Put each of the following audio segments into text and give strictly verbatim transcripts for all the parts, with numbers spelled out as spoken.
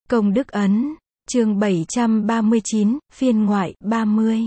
Công đức ấn, chương bảy trăm ba mươi chín, phiên ngoại ba mươi.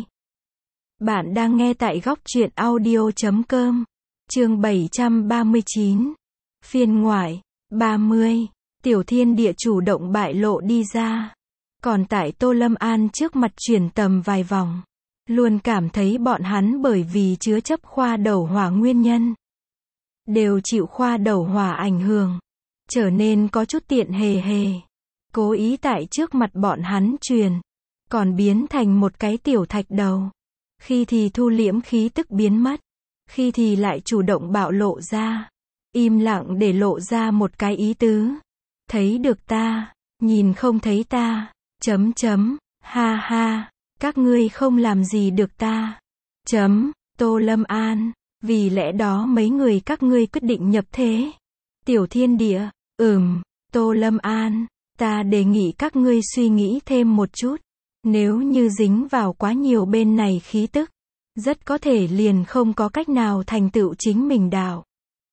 Bạn đang nghe tại góc truyện audio chấm com. Chương bảy trăm ba mươi chín. Phiên ngoại ba mươi. Tiểu thiên địa chủ động bại lộ đi ra. Còn tại Tô Lâm An trước mặt chuyển tầm vài vòng. Luôn cảm thấy bọn hắn bởi vì chứa chấp khoa đầu hỏa nguyên nhân. Đều chịu khoa đầu hỏa ảnh hưởng. Trở nên có chút tiện hề hề. Cố ý tại trước mặt bọn hắn truyền. Còn biến thành một cái tiểu thạch đầu. Khi thì thu liễm khí tức biến mất. Khi thì lại chủ động bạo lộ ra. Im lặng để lộ ra một cái ý tứ. Thấy được ta, nhìn không thấy ta. Chấm chấm, ha ha. Các ngươi không làm gì được ta. Chấm, Tô Lâm An. Vì lẽ đó mấy người các ngươi quyết định nhập thế. Tiểu thiên địa, ừm, Tô Lâm An. Ta đề nghị các ngươi suy nghĩ thêm một chút. Nếu như dính vào quá nhiều bên này khí tức, rất có thể liền không có cách nào thành tựu chính mình đạo.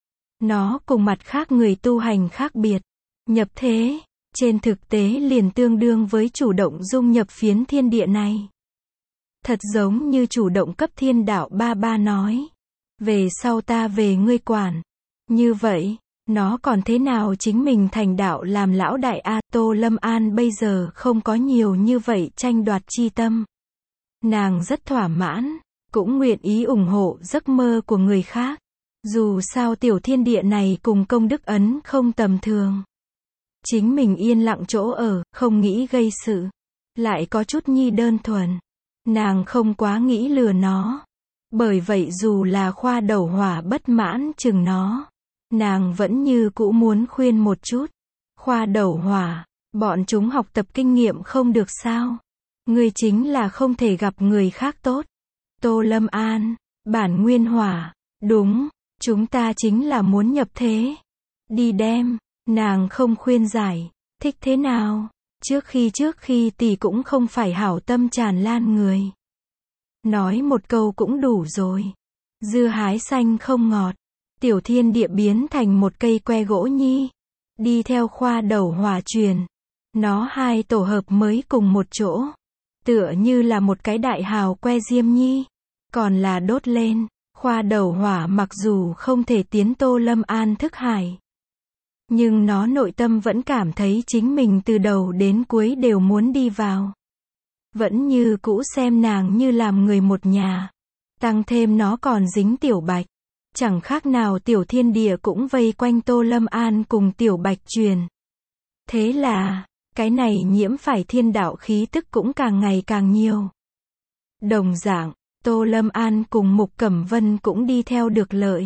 Nó cùng mặt khác người tu hành khác biệt. Nhập thế, trên thực tế liền tương đương với chủ động dung nhập phiến thiên địa này. Thật giống như chủ động cấp thiên đạo ba ba nói. Về sau ta về ngươi quản. Như vậy, nó còn thế nào chính mình thành đạo làm lão đại a? Tô Lâm An bây giờ không có nhiều như vậy tranh đoạt chi tâm. Nàng rất thỏa mãn, cũng nguyện ý ủng hộ giấc mơ của người khác. Dù sao tiểu thiên địa này cùng công đức ấn không tầm thường. Chính mình yên lặng chỗ ở, không nghĩ gây sự. Lại có chút nhi đơn thuần. Nàng không quá nghĩ lừa nó. Bởi vậy dù là khoa đầu hỏa bất mãn chừng nó, nàng vẫn như cũ muốn khuyên một chút. Khoa đầu hỏa, bọn chúng học tập kinh nghiệm không được sao? Ngươi chính là không thể gặp người khác tốt. Tô Lâm An, bản nguyên hỏa, đúng, chúng ta chính là muốn nhập thế. Đi đem, nàng không khuyên giải, thích thế nào? Trước khi trước khi tỷ cũng không phải hảo tâm tràn lan người. Nói một câu cũng đủ rồi. Dưa hái xanh không ngọt. Tiểu thiên địa biến thành một cây que gỗ nhi. Đi theo khoa đầu hỏa truyền. Nó hai tổ hợp mới cùng một chỗ. Tựa như là một cái đại hào que diêm nhi. Còn là đốt lên. Khoa đầu hỏa mặc dù không thể tiến Tô Lâm An thức hải. Nhưng nó nội tâm vẫn cảm thấy chính mình từ đầu đến cuối đều muốn đi vào. Vẫn như cũ xem nàng như làm người một nhà. Tăng thêm nó còn dính tiểu bạch. Chẳng khác nào tiểu thiên địa cũng vây quanh Tô Lâm An cùng tiểu bạch truyền. Thế là, cái này nhiễm phải thiên đạo khí tức cũng càng ngày càng nhiều. Đồng dạng, Tô Lâm An cùng Mục Cẩm Vân cũng đi theo được lợi.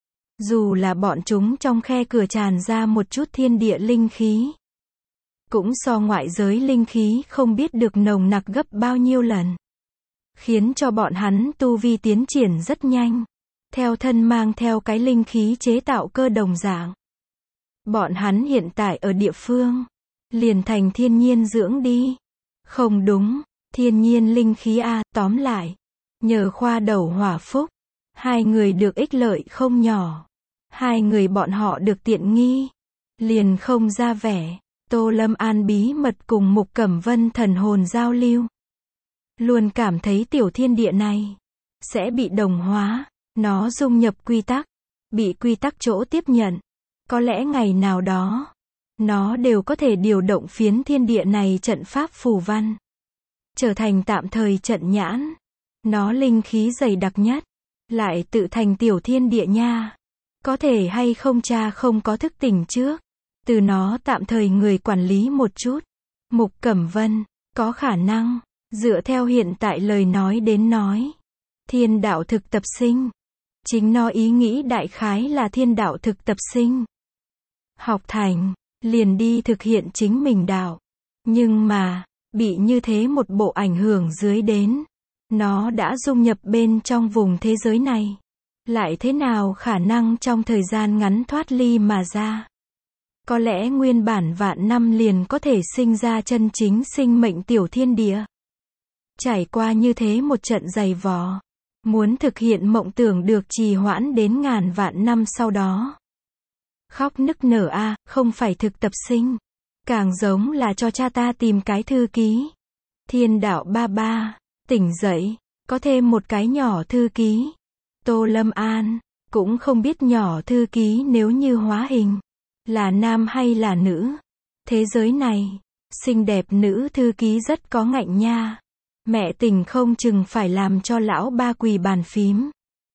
Dù là bọn chúng trong khe cửa tràn ra một chút thiên địa linh khí. Cũng so ngoại giới linh khí không biết được nồng nặc gấp bao nhiêu lần. Khiến cho bọn hắn tu vi tiến triển rất nhanh. Theo thân mang theo cái linh khí chế tạo cơ đồng dạng. Bọn hắn hiện tại ở địa phương. Liền thành thiên nhiên dưỡng đi. Không đúng, thiên nhiên linh khí a, tóm lại. Nhờ khoa đầu hỏa phúc. Hai người được ích lợi không nhỏ. Hai người bọn họ được tiện nghi. Liền không ra vẻ. Tô Lâm An bí mật cùng Mục Cẩm Vân thần hồn giao lưu. Luôn cảm thấy tiểu thiên địa này sẽ bị đồng hóa, nó dung nhập quy tắc, bị quy tắc chỗ tiếp nhận. Có lẽ ngày nào đó, nó đều có thể điều động phiến thiên địa này trận pháp phù văn. Trở thành tạm thời trận nhãn. Nó linh khí dày đặc nhất. Lại tự thành tiểu thiên địa nha. Có thể hay không cha không có thức tỉnh trước. Từ nó tạm thời người quản lý một chút. Mục Cẩm Vân, có khả năng, dựa theo hiện tại lời nói đến nói. Thiên đạo thực tập sinh. Chính nó ý nghĩ đại khái là thiên đạo thực tập sinh. Học thành, liền đi thực hiện chính mình đạo. Nhưng mà, bị như thế một bộ ảnh hưởng dưới đến. Nó đã dung nhập bên trong vùng thế giới này. Lại thế nào khả năng trong thời gian ngắn thoát ly mà ra. Có lẽ nguyên bản vạn năm liền có thể sinh ra chân chính sinh mệnh tiểu thiên địa. Trải qua như thế một trận dày vò. Muốn thực hiện mộng tưởng được trì hoãn đến ngàn vạn năm sau đó. Khóc nức nở a, không phải thực tập sinh. Càng giống là cho cha ta tìm cái thư ký. Thiên đạo ba ba, tỉnh dậy, có thêm một cái nhỏ thư ký. Tô Lâm An, cũng không biết nhỏ thư ký nếu như hóa hình, là nam hay là nữ. Thế giới này, xinh đẹp nữ thư ký rất có ngạnh nha. Mẹ tình không chừng phải làm cho lão ba quỳ bàn phím.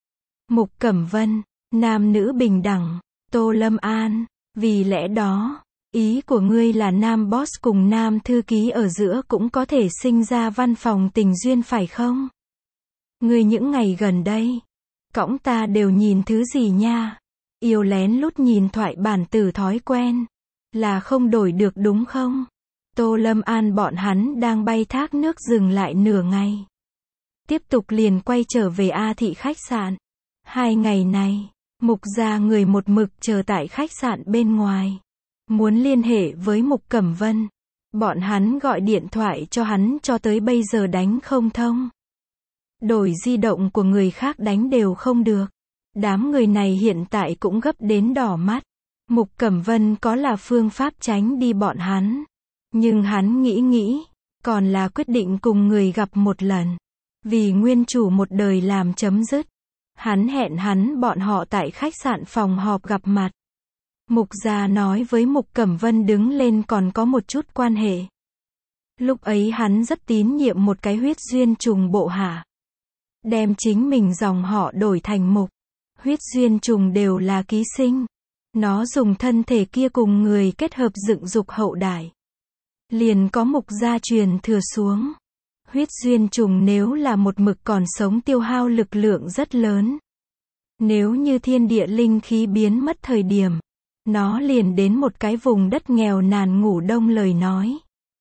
Mục Cẩm Vân, nam nữ bình đẳng. Tô Lâm An, vì lẽ đó, ý của ngươi là nam boss cùng nam thư ký ở giữa cũng có thể sinh ra văn phòng tình duyên phải không? Ngươi những ngày gần đây, cõng ta đều nhìn thứ gì nha? Yêu lén lút nhìn thoại bản từ thói quen, là không đổi được đúng không? Tô Lâm An bọn hắn đang bay thác nước dừng lại nửa ngày. Tiếp tục liền quay trở về A Thị khách sạn. Hai ngày này, Mục gia người một mực chờ tại khách sạn bên ngoài. Muốn liên hệ với Mục Cẩm Vân. Bọn hắn gọi điện thoại cho hắn cho tới bây giờ đánh không thông. Đổi di động của người khác đánh đều không được. Đám người này hiện tại cũng gấp đến đỏ mắt. Mục Cẩm Vân có là phương pháp tránh đi bọn hắn. Nhưng hắn nghĩ nghĩ, còn là quyết định cùng người gặp một lần. Vì nguyên chủ một đời làm chấm dứt. Hắn hẹn hắn bọn họ tại khách sạn phòng họp gặp mặt. Mục gia nói với Mục Cẩm Vân đứng lên còn có một chút quan hệ. Lúc ấy hắn rất tín nhiệm một cái huyết duyên trùng bộ hạ. Đem chính mình dòng họ đổi thành Mục. Huyết duyên trùng đều là ký sinh. Nó dùng thân thể kia cùng người kết hợp dựng dục hậu đại. Liền có Mục gia truyền thừa xuống. Huyết duyên trùng nếu là một mực còn sống tiêu hao lực lượng rất lớn. Nếu như thiên địa linh khí biến mất thời điểm, nó liền đến một cái vùng đất nghèo nàn ngủ đông lời nói.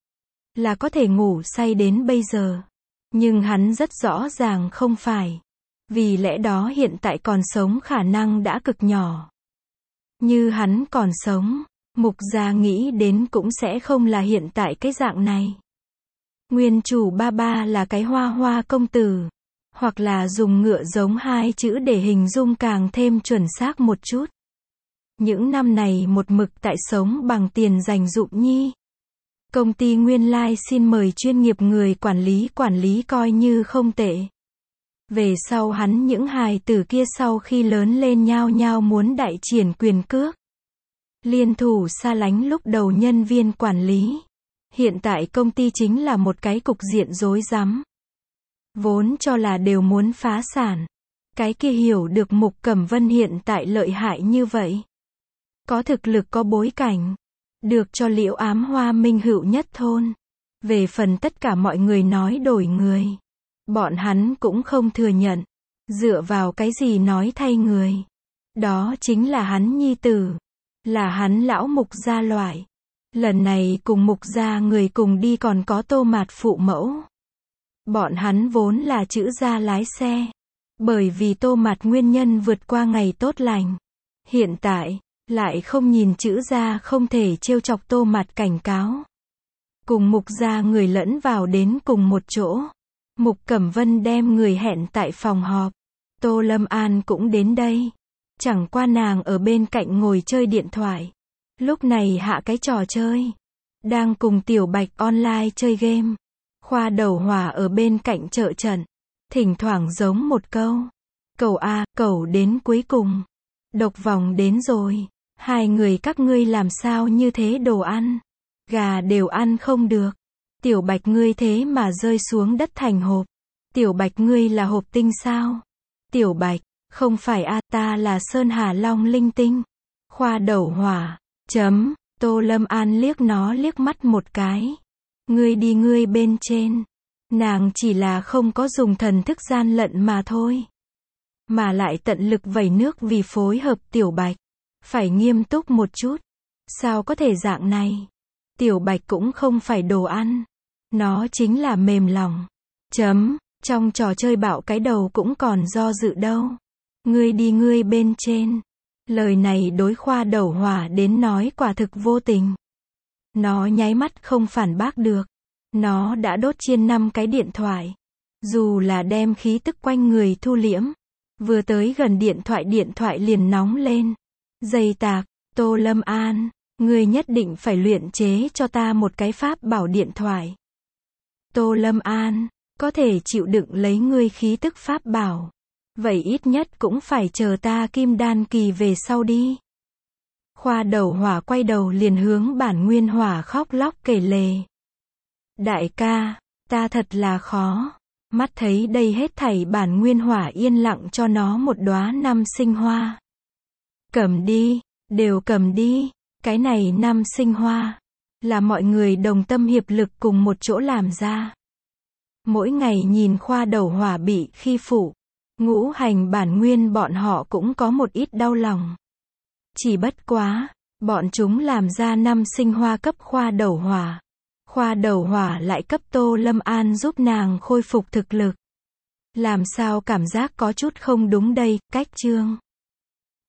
Là có thể ngủ say đến bây giờ. Nhưng hắn rất rõ ràng không phải. Vì lẽ đó hiện tại còn sống khả năng đã cực nhỏ. Như hắn còn sống, Mục gia nghĩ đến cũng sẽ không là hiện tại cái dạng này. Nguyên chủ ba ba là cái hoa hoa công tử. Hoặc là dùng ngựa giống hai chữ để hình dung càng thêm chuẩn xác một chút. Những năm này một mực tại sống bằng tiền dành dụm nhi. Công ty nguyên lai xin mời chuyên nghiệp người quản lý quản lý coi như không tệ. Về sau hắn những hài tử kia sau khi lớn lên nhao nhao muốn đại triển quyền cước. Liên thủ xa lánh lúc đầu nhân viên quản lý. Hiện tại công ty chính là một cái cục diện rối rắm. Vốn cho là đều muốn phá sản. Cái kia hiểu được Mục Cẩm Vân hiện tại lợi hại như vậy. Có thực lực có bối cảnh. Được cho Liễu Ám Hoa minh hữu nhất thôn. Về phần tất cả mọi người nói đổi người. Bọn hắn cũng không thừa nhận. Dựa vào cái gì nói thay người. Đó chính là hắn nhi tử. Là hắn lão Mục gia loại. Lần này cùng Mục gia người cùng đi còn có Tô Mạt phụ mẫu. Bọn hắn vốn là chữ gia lái xe. Bởi vì Tô Mạt nguyên nhân vượt qua ngày tốt lành. Hiện tại, lại không nhìn chữ gia không thể trêu chọc Tô Mạt cảnh cáo. Cùng Mục gia người lẫn vào đến cùng một chỗ. Mục Cẩm Vân đem người hẹn tại phòng họp. Tô Lâm An cũng đến đây. Chẳng qua nàng ở bên cạnh ngồi chơi điện thoại. Lúc này hạ cái trò chơi. Đang cùng Tiểu Bạch online chơi game. Khoa Đầu Hỏa ở bên cạnh trợ trận. Thỉnh thoảng giống một câu. Cầu a, cầu đến cuối cùng. Độc vòng đến rồi. Hai người các ngươi làm sao như thế đồ ăn. Gà đều ăn không được. Tiểu Bạch ngươi thế mà rơi xuống đất thành hộp. Tiểu Bạch ngươi là hộp tinh sao? Tiểu Bạch, không phải a, ta là Sơn Hà Long linh tinh. Khoa Đầu Hỏa. Chấm, Tô Lâm An liếc nó liếc mắt một cái. Ngươi đi ngươi bên trên. Nàng chỉ là không có dùng thần thức gian lận mà thôi. Mà lại tận lực vẩy nước vì phối hợp Tiểu Bạch. Phải nghiêm túc một chút. Sao có thể dạng này? Tiểu Bạch cũng không phải đồ ăn. Nó chính là mềm lòng. Chấm, trong trò chơi bạo cái đầu cũng còn do dự đâu. Ngươi đi ngươi bên trên. Lời này đối Khoa Đầu Hỏa đến nói quả thực vô tình. Nó nháy mắt không phản bác được. Nó đã đốt chiên năm cái điện thoại. Dù là đem khí tức quanh người thu liễm. Vừa tới gần điện thoại điện thoại liền nóng lên. Dây tạc, Tô Lâm An, Ngươi nhất định phải luyện chế cho ta một cái pháp bảo điện thoại. Tô Lâm An, có thể chịu đựng lấy ngươi khí tức pháp bảo. Vậy ít nhất cũng phải chờ ta kim đan kỳ về sau đi. Khoa Đầu Hỏa quay đầu liền hướng Bản Nguyên Hỏa khóc lóc kể lể. Đại ca, ta thật là khó. Mắt thấy đây hết thảy Bản Nguyên Hỏa yên lặng cho nó một đóa năm sinh hoa. Cầm đi, đều cầm đi. Cái này năm sinh hoa, là mọi người đồng tâm hiệp lực cùng một chỗ làm ra. Mỗi ngày nhìn Khoa Đầu Hỏa bị khi phụ, ngũ hành bản nguyên bọn họ cũng có một ít đau lòng. Chỉ bất quá, bọn chúng làm ra năm sinh hoa cấp Khoa Đầu Hỏa. Khoa Đầu Hỏa lại cấp Tô Lâm An giúp nàng khôi phục thực lực. Làm sao cảm giác có chút không đúng đây, cách chương.